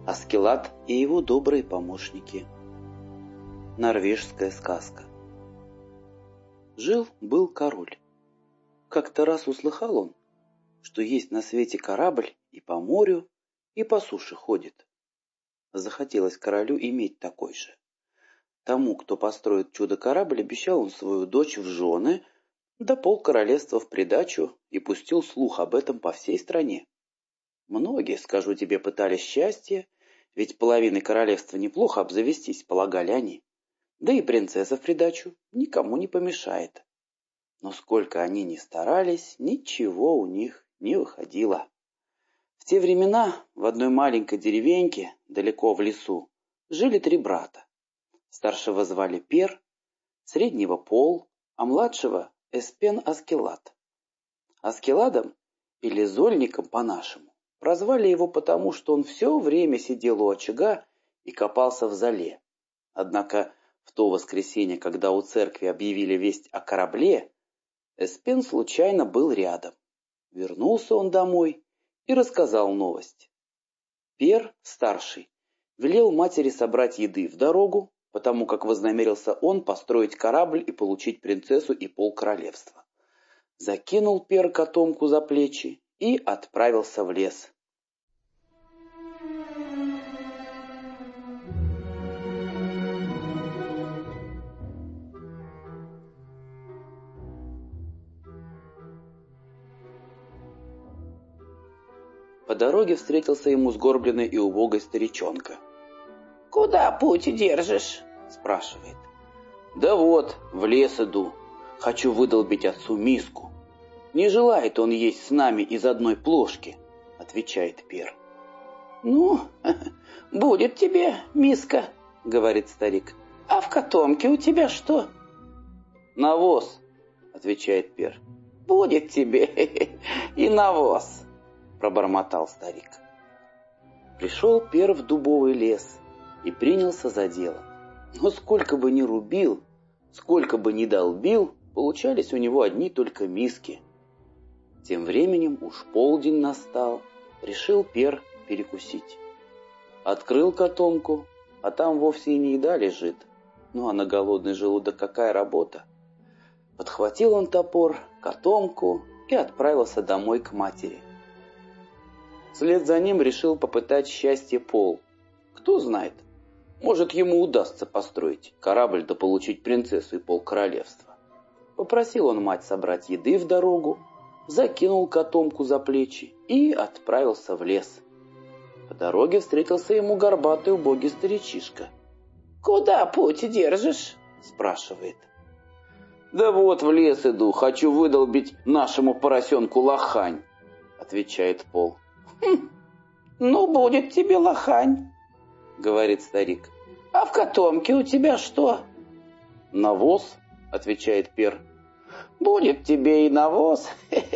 Аскелад и его добрые помощники. Норвежская сказка. Жил-был король. Как-то раз услыхал он, что есть на свете корабль и по морю, и по суше ходит. Захотелось королю иметь такой же. Тому, кто построит чудо-корабль, обещал он свою дочь в жены, да полкоролевства в придачу, и пустил слух об этом по всей стране. Многие, скажу тебе, пытались счастья, ведь половиной королевства неплохо обзавестись, полагали они. Да и принцесса в придачу никому не помешает. Но сколько они ни старались, ничего у них не выходило. В те времена в одной маленькой деревеньке, далеко в лесу, жили 3 брата. Старшего звали Пер, среднего Пол, а младшего Эспен Аскелад. Аскеладом, или Зольником по-нашему, прозвали его потому, что он все время сидел у очага и копался в золе. Однако в то воскресенье, когда у церкви объявили весть о корабле, Эспен случайно был рядом. Вернулся он домой и рассказал новость. Пер, старший, велел матери собрать еды в дорогу, потому как вознамерился он построить корабль и получить принцессу и полкоролевства. Закинул Пер котомку за плечи и отправился в лес. По дороге встретился ему сгорбленный и убогой старичонка. «Куда путь держишь?» — спрашивает. «Да вот, в лес иду. Хочу выдолбить отцу миску. Не желает он есть с нами из одной плошки», — отвечает Пер. «Ну, будет тебе миска», — говорит старик. «А в котомке у тебя что?» «Навоз», — отвечает Пер. «Будет тебе и навоз», — пробормотал старик. Пришел Пер в дубовый лес и принялся за дело. Но сколько бы ни рубил, сколько бы ни долбил, получались у него одни только миски. Тем временем уж полдень настал, решил Пер перекусить. Открыл котомку, а там вовсе и не еда лежит. Ну а на голодный желудок какая работа? Подхватил он топор, котомку и отправился домой к матери. Вслед за ним решил попытать счастье Пол. Кто знает, может, ему удастся построить корабль да получить принцессу и полкоролевства. Попросил он мать собрать еды в дорогу, закинул котомку за плечи и отправился в лес. По дороге встретился ему горбатый убогий старичишка. «Куда путь держишь?» — спрашивает. «Да вот в лес иду, хочу выдолбить нашему поросенку лохань», — отвечает Пол. «Ну, будет тебе лохань», — говорит старик. «А в котомке у тебя что?» «Навоз», — отвечает Пер. «Будет тебе и навоз»,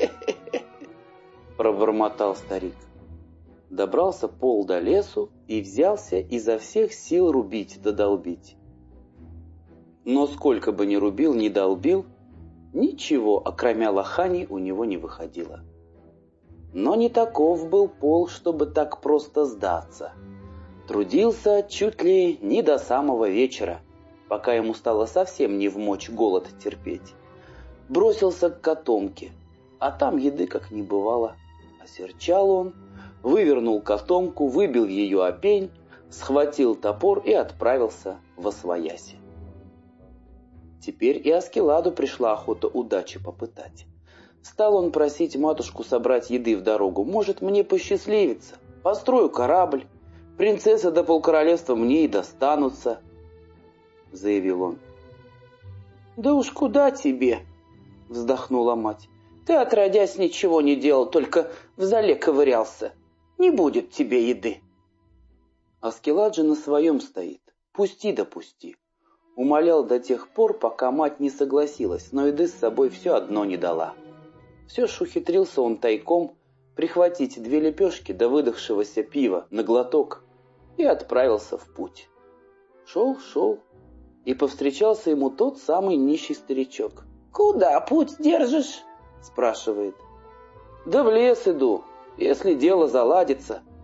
— пробормотал старик. Добрался Пол до лесу и взялся изо всех сил рубить да долбить. Но сколько бы ни рубил, ни долбил, ничего, окромя лохани, у него не выходило. Но не таков был Пол, чтобы так просто сдаться. Трудился чуть ли не до самого вечера, пока ему стало совсем не вмочь голод терпеть. Бросился к котомке, а там еды как не бывало. Осерчал он, вывернул котомку, выбил ее о пень, схватил топор и отправился восвояси. Теперь и Аскеладу пришла охота удачи попытать. Стал он просить матушку собрать еды в дорогу. «Может, мне посчастливится? Построю корабль. Принцесса до полкоролевства мне и достанутся», — заявил он. «Да уж куда тебе?» — вздохнула мать. «Ты, отродясь, ничего не делал, только в зале ковырялся. Не будет тебе еды». Аскелад же на своем стоит. Пусти да пусти. Умолял до тех пор, пока мать не согласилась, но еды с собой все одно не дала. Все ж ухитрился он тайком прихватить 2 лепешки до выдохшегося пива на глоток и отправился в путь. Шел, и повстречался ему тот самый нищий старичок. «Куда путь держишь?» — спрашивает. «Да в лес иду, если дело заладится»,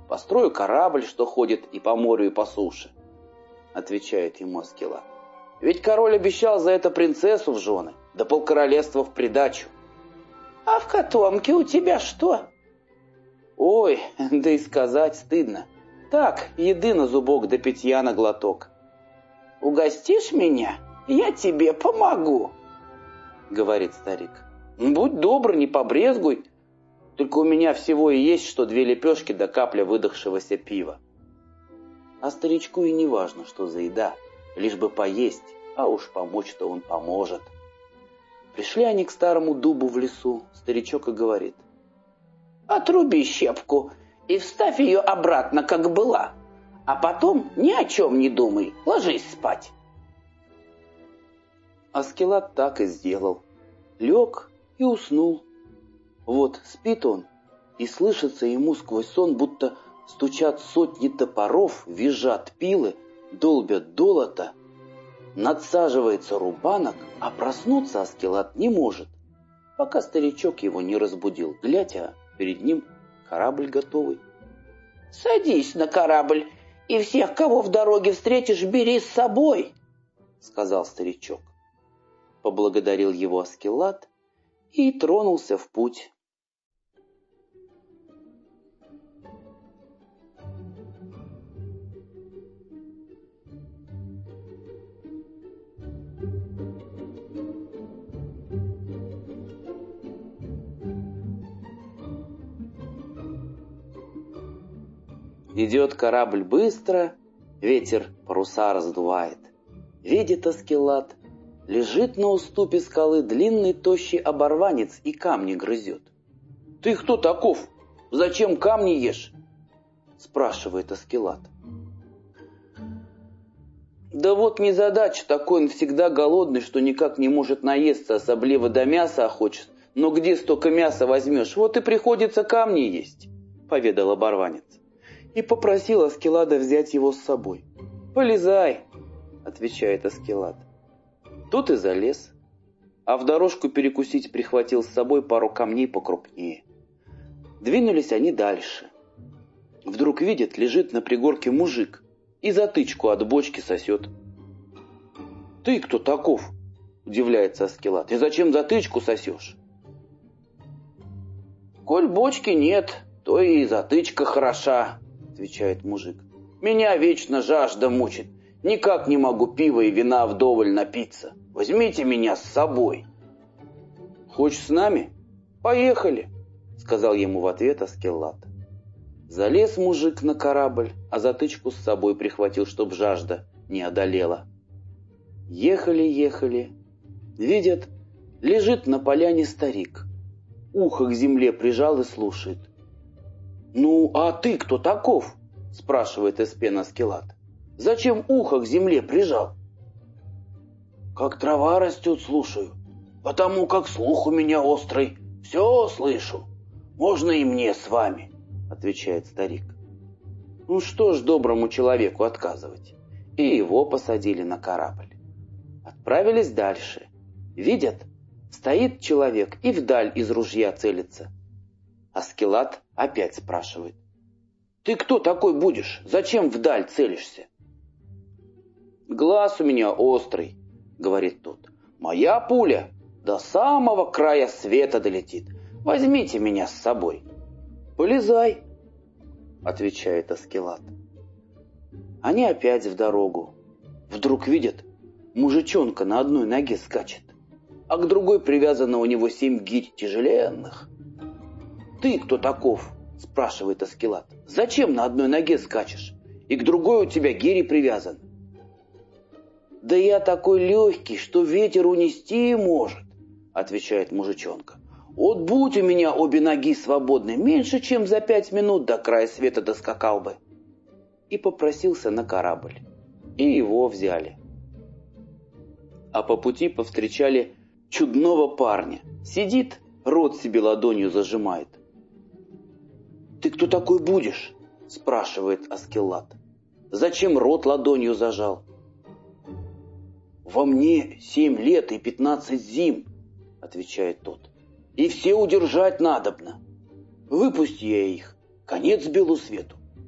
Построю корабль, что ходит и по морю, и по суше, отвечает ему Аскелат. Ведь король обещал за это принцессу в жены, да полкоролевства в придачу. А в котомке у тебя что? Ой, да и сказать стыдно. Так, еды на зубок да питья на глоток. Угостишь меня? Я тебе помогу, говорит старик. Будь добр, не побрезгуй. Только у меня всего и есть, что 2 лепешки да капля выдохшегося пива. А старичку и не важно, что за еда, лишь бы поесть, а уж помочь-то он поможет. Пришли они к старому дубу в лесу, старичок и говорит. Отруби щепку и вставь ее обратно, как была, а потом ни о чем не думай, ложись спать. Аскелат так и сделал. Лег и уснул. Вот спит он, и слышится ему сквозь сон, будто стучат сотни топоров, визжат пилы, долбят долота. Надсаживается рубанок, а проснуться Аскелат не может, пока старичок его не разбудил. Глядь, а перед ним корабль готовый. «Садись на корабль, и всех, кого в дороге встретишь, бери с собой», — сказал старичок. Поблагодарил его Аскелат и тронулся в путь. Идет корабль быстро, ветер паруса раздувает. Видит Аскелат, лежит на уступе скалы длинный тощий оборванец и камни грызет. «Ты кто таков? Зачем камни ешь?» спрашивает Аскелат. «Да вот незадача такой, он всегда голодный, что никак не может наесться, особливо до мяса охочет. Но где столько мяса возьмешь? Вот и приходится камни есть», поведал оборванец. И попросил Аскелада взять его с собой. «Полезай», — отвечает Аскелад. Тут и залез, а в дорожку перекусить прихватил с собой пару камней покрупнее. Двинулись они дальше. Вдруг видят, лежит на пригорке мужик и затычку от бочки сосет. «Ты кто таков?» — удивляется Аскелад. «И зачем затычку сосешь?» «Коль бочки нет, то и затычка хороша», — отвечает мужик. «Меня вечно жажда мучит. Никак не могу пива и вина вдоволь напиться. Возьмите меня с собой». «Хочешь с нами? Поехали», — сказал ему в ответ Аскелад. Залез мужик на корабль, а затычку с собой прихватил, чтоб жажда не одолела. Ехали. Видят, лежит на поляне старик. Ухо к земле прижал и слушает. «Ну, а ты кто таков?» — спрашивает Эспен Аскелад. «Зачем ухо к земле прижал?» «Как трава растет, слушаю, потому как слух у меня острый, все слышу. Можно и мне с вами», — отвечает старик. Ну что ж доброму человеку отказывать? И его посадили на корабль. Отправились дальше. Видят, стоит человек и вдаль из ружья целится. Аскелад опять спрашивает. «Ты кто такой будешь? Зачем вдаль целишься?» «Глаз у меня острый», — говорит тот. «Моя пуля до самого края света долетит. Возьмите меня с собой». «Полезай», — отвечает Аскелад. Они опять в дорогу. Вдруг видят, мужичонка на одной ноге скачет, а к другой привязано у него 7 гирь тяжеленных. «Ты кто таков?» — спрашивает Аскелад. «Зачем на одной ноге скачешь? И к другой у тебя гири привязан». «Да я такой легкий, что ветер унести может», — отвечает мужичонка. «Вот будь у меня обе ноги свободны, меньше чем за 5 минут до края света доскакал бы». И попросился на корабль. И его взяли. А по пути повстречали чудного парня. Сидит, рот себе ладонью зажимает. «Ты кто такой будешь?» — спрашивает Аскелад. «Зачем рот ладонью зажал?» «Во мне 7 лет и 15 зим», — отвечает тот. «И все удержать надобно. Выпусти я их, конец белу свету.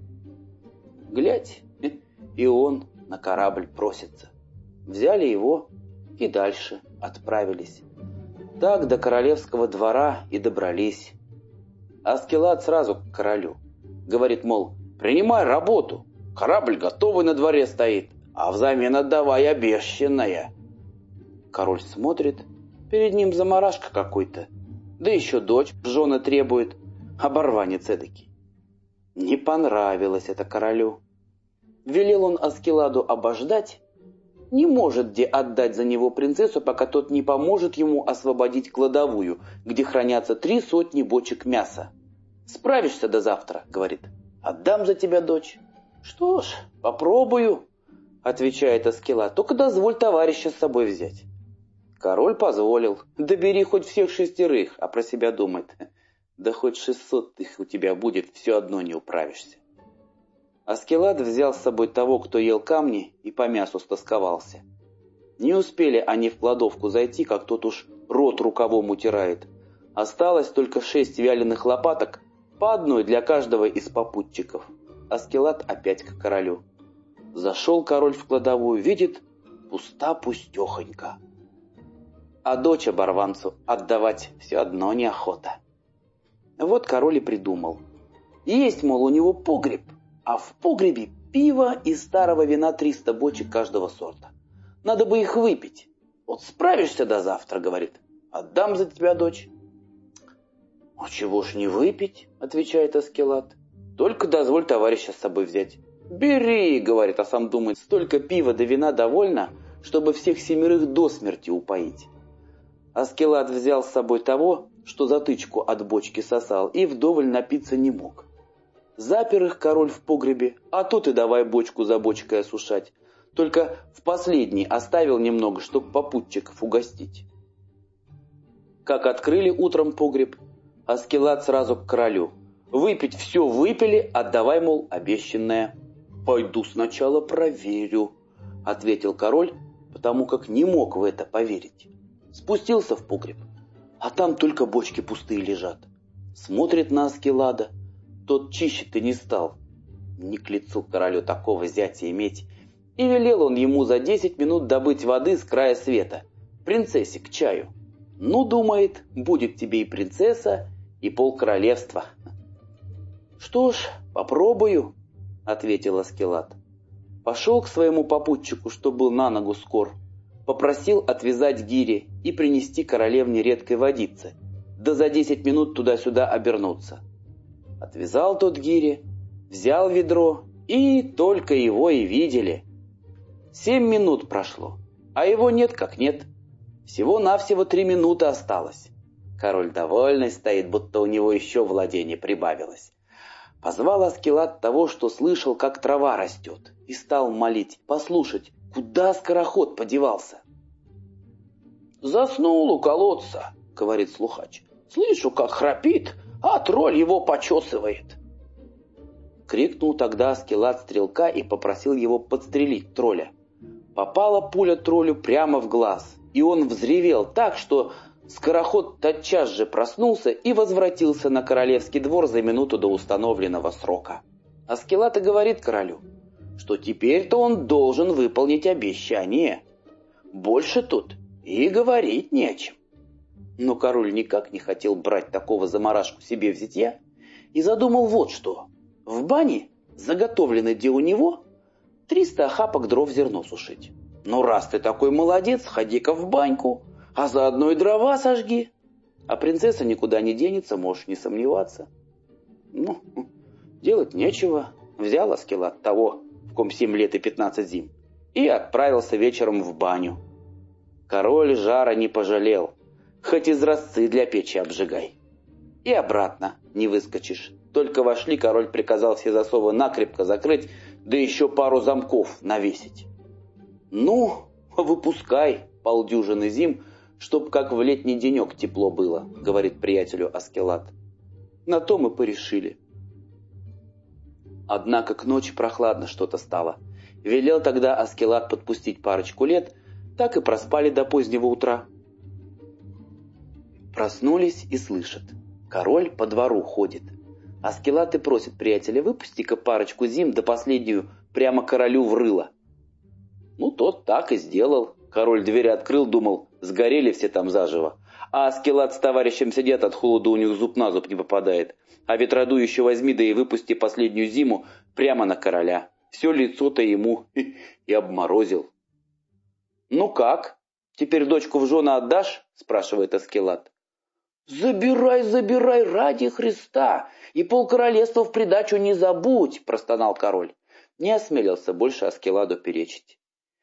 Глядь, и он на корабль просится. Взяли его и дальше отправились. Так до королевского двора и добрались. Аскелад сразу к королю. Говорит, мол, принимай работу. Корабль готовый на дворе стоит, а взамен отдавай обещанное. Король смотрит, перед ним заморашка какой-то. Да еще дочь в жены требует. Оборванец эдакий. Не понравилось это королю. Велел он Аскеладу обождать. Не может где отдать за него принцессу, пока тот не поможет ему освободить кладовую, где хранятся 300 бочек мяса. «Справишься до завтра», — говорит. «Отдам за тебя дочь». «Что ж, попробую», — отвечает Аскелад. «Только дозволь товарища с собой взять». Король позволил. «Да бери хоть всех 6, а про себя думает. Да хоть 600 их у тебя будет, все одно не управишься». Аскелад взял с собой того, кто ел камни, и по мясу стосковался. Не успели они в кладовку зайти, как тот уж рот рукавом утирает. Осталось только 6 вяленых лопаток, по одной для каждого из попутчиков. Аскелад опять к королю. Зашел король в кладовую, видит, пуста-пустехонька. А дочь оборванцу отдавать все одно неохота. Вот король и придумал. Есть, мол, у него погреб, а в погребе пиво и старого вина 300 бочек каждого сорта. Надо бы их выпить. Вот справишься до завтра, говорит, отдам за тебя дочь. «А чего ж не выпить?» — отвечает Аскелад. «Только дозволь товарища с собой взять». «Бери», — говорит, а сам думает, столько пива да вина довольно, чтобы всех 7 до смерти упоить. Аскелад взял с собой того, что затычку от бочки сосал, и вдоволь напиться не мог. Запер их король в погребе, а тут и давай бочку за бочкой осушать. Только в последний оставил немного, чтоб попутчиков угостить. Как открыли утром погреб, Аскелад сразу к королю. «Выпить все выпили, отдавай, мол, обещанное». «Пойду сначала проверю», — ответил король, потому как не мог в это поверить. Спустился в погреб, а там только бочки пустые лежат. Смотрит на Аскелада, тот чище-то не стал. Не к лицу королю такого зятя иметь. И велел он ему за 10 минут добыть воды с края света, принцессе к чаю. Ну, думает, будет тебе и принцесса, и полкоролевства. «Что ж, попробую», — ответил Аскелад. Пошел к своему попутчику, что был на ногу скор, попросил отвязать гири и принести королевне редкой водицы, да за 10 минут туда-сюда обернуться. Отвязал тот гири, взял ведро, и только его и видели. 7 минут прошло, а его нет как нет. Всего-навсего 3 минуты осталось. Король довольный стоит, будто у него еще владение прибавилось. Позвал Аскелад того, что слышал, как трава растет, и стал молить, послушать, куда скороход подевался. «Заснул у колодца», — говорит слухач. «Слышу, как храпит, а тролль его почесывает». Крикнул тогда Аскелад стрелка и попросил его подстрелить тролля. Попала пуля троллю прямо в глаз, и он взревел так, что скороход тотчас же проснулся и возвратился на королевский двор за минуту до установленного срока. Аскелад и говорит королю, что теперь-то он должен выполнить обещание. Больше тут и говорить не о чем. Но король никак не хотел брать такого заморашку себе в зятья и задумал вот что. В бане, заготовленной где у него, 300 охапок дров зерно сушить. Ну, раз ты такой молодец, ходи-ка в баньку, а заодно и дрова сожги. А принцесса никуда не денется, можешь не сомневаться. Ну, делать нечего. Взял Аскелад того, в ком 7 лет и 15 зим, и отправился вечером в баню. Король жара не пожалел, хоть изразцы для печи обжигай. И обратно не выскочишь. Только вошли, король приказал все засовы накрепко закрыть, да еще пару замков навесить. Ну, выпускай полдюжины зим, чтоб как в летний денек тепло было, говорит приятелю Аскелад. На то мы порешили. Однако к ночи прохладно что-то стало. Велел тогда Аскелад подпустить парочку лет, так и проспали до позднего утра. Проснулись и слышат. Король по двору ходит. Аскелат и просит приятеля: выпусти-ка парочку зим, да последнюю прямо королю в рыло. Ну, тот так и сделал. Король дверь открыл, думал, сгорели все там заживо. А Аскелат с товарищем сидят, от холода у них зуб на зуб не попадает. А ветроду еще возьми, да и выпусти последнюю зиму прямо на короля. Все лицо-то ему и обморозил. «Ну как? Теперь дочку в жены отдашь?» – спрашивает Аскелат. «Забирай, забирай, ради Христа, и полкоролевства в придачу не забудь!» – простонал король. Не осмелился больше Аскеладу перечить.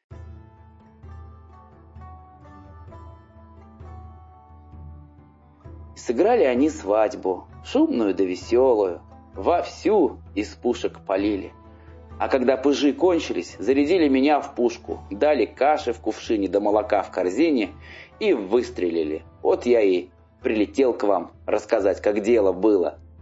Сыграли они свадьбу, шумную да веселую, вовсю из пушек полили. А когда пыжи кончились, зарядили меня в пушку, дали каши в кувшине да молока в корзине и выстрелили. Вот я и прилетел к вам рассказать, как дело было.